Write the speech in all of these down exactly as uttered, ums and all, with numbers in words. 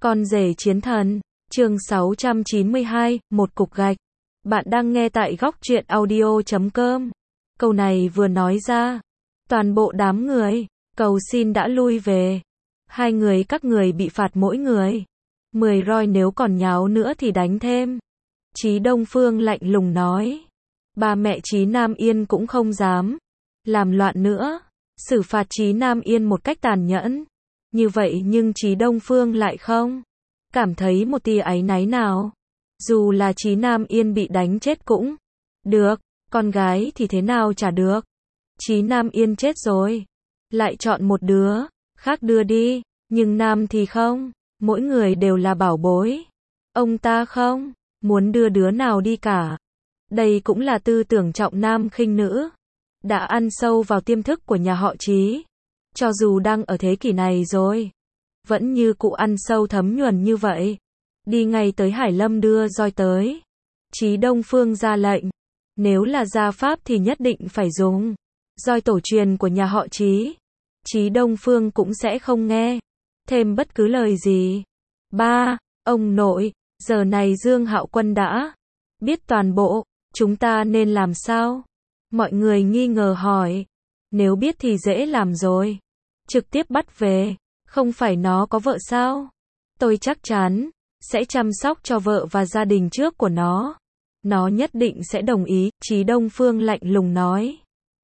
Con rể chiến thần, chương sáu trăm chín mươi hai, một cục gạch. Bạn đang nghe tại góc truyện audio chấm com. Câu này vừa nói ra, toàn bộ đám người cầu xin đã lui về. Hai người các người bị phạt mỗi người mười roi, nếu còn nháo nữa thì đánh thêm. Chí Đông Phương lạnh lùng nói. Ba mẹ Chí Nam Yên cũng không dám làm loạn nữa, xử phạt Chí Nam Yên một cách tàn nhẫn. Như vậy nhưng Chí Đông Phương lại không cảm thấy một tia áy náy nào. Dù là Chí Nam Yên bị đánh chết cũng được, con gái thì thế nào chả được. Chí Nam Yên chết rồi, lại chọn một đứa khác đưa đi, nhưng Nam thì không, mỗi người đều là bảo bối. Ông ta không muốn đưa đứa nào đi cả. Đây cũng là tư tưởng trọng nam khinh nữ, đã ăn sâu vào tiềm thức của nhà họ Chí. Cho dù đang ở thế kỷ này rồi, vẫn như cụ ăn sâu thấm nhuần như vậy. Đi ngay tới Hải Lâm đưa roi tới. Chí Đông Phương ra lệnh, nếu là gia pháp thì nhất định phải dùng roi tổ truyền của nhà họ Chí. Chí Đông Phương cũng sẽ không nghe thêm bất cứ lời gì. Ba, ông nội, giờ này Dương Hạo Quân đã biết toàn bộ, chúng ta nên làm sao? Mọi người nghi ngờ hỏi. Nếu biết thì dễ làm rồi, trực tiếp bắt về. Không phải nó có vợ sao? Tôi chắc chắn sẽ chăm sóc cho vợ và gia đình trước của nó. Nó nhất định sẽ đồng ý, Chí Đông Phương lạnh lùng nói.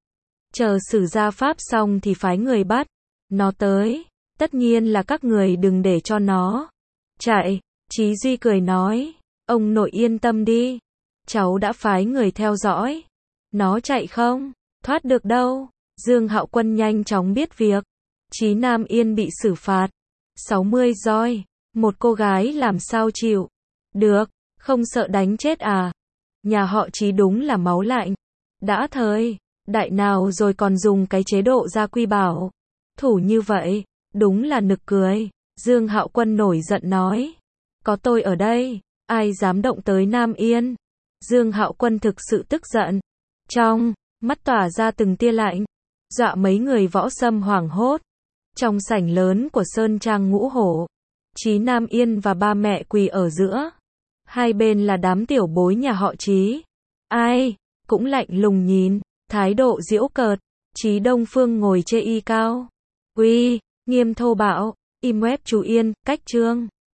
Chờ xử gia pháp xong thì phái người bắt nó tới. Tất nhiên là các người đừng để cho nó chạy. Chí Duy cười nói. Ông nội yên tâm đi, cháu đã phái người theo dõi. Nó chạy không thoát được đâu. Dương Hạo Quân nhanh chóng biết việc. Chí Nam Yên bị xử phạt sáu mươi roi. Một cô gái làm sao chịu được, không sợ đánh chết à? Nhà họ Chí đúng là máu lạnh. Đã thời đại nào rồi còn dùng cái chế độ gia quy bảo thủ như vậy, đúng là nực cười. Dương Hạo Quân nổi giận nói. Có tôi ở đây, ai dám động tới Nam Yên? Dương Hạo Quân thực sự tức giận. Trong mắt tỏa ra từng tia lạnh, dọa mấy người võ sâm hoảng hốt. Trong sảnh lớn của Sơn Trang Ngũ Hổ, Chí Nam Yên và ba mẹ quỳ ở giữa. Hai bên là đám tiểu bối nhà họ Chí. Ai cũng lạnh lùng nhìn, thái độ giễu cợt. Chí Đông Phương ngồi chê y cao, uy nghiêm thô bạo. Im web chú Yên, cách chương.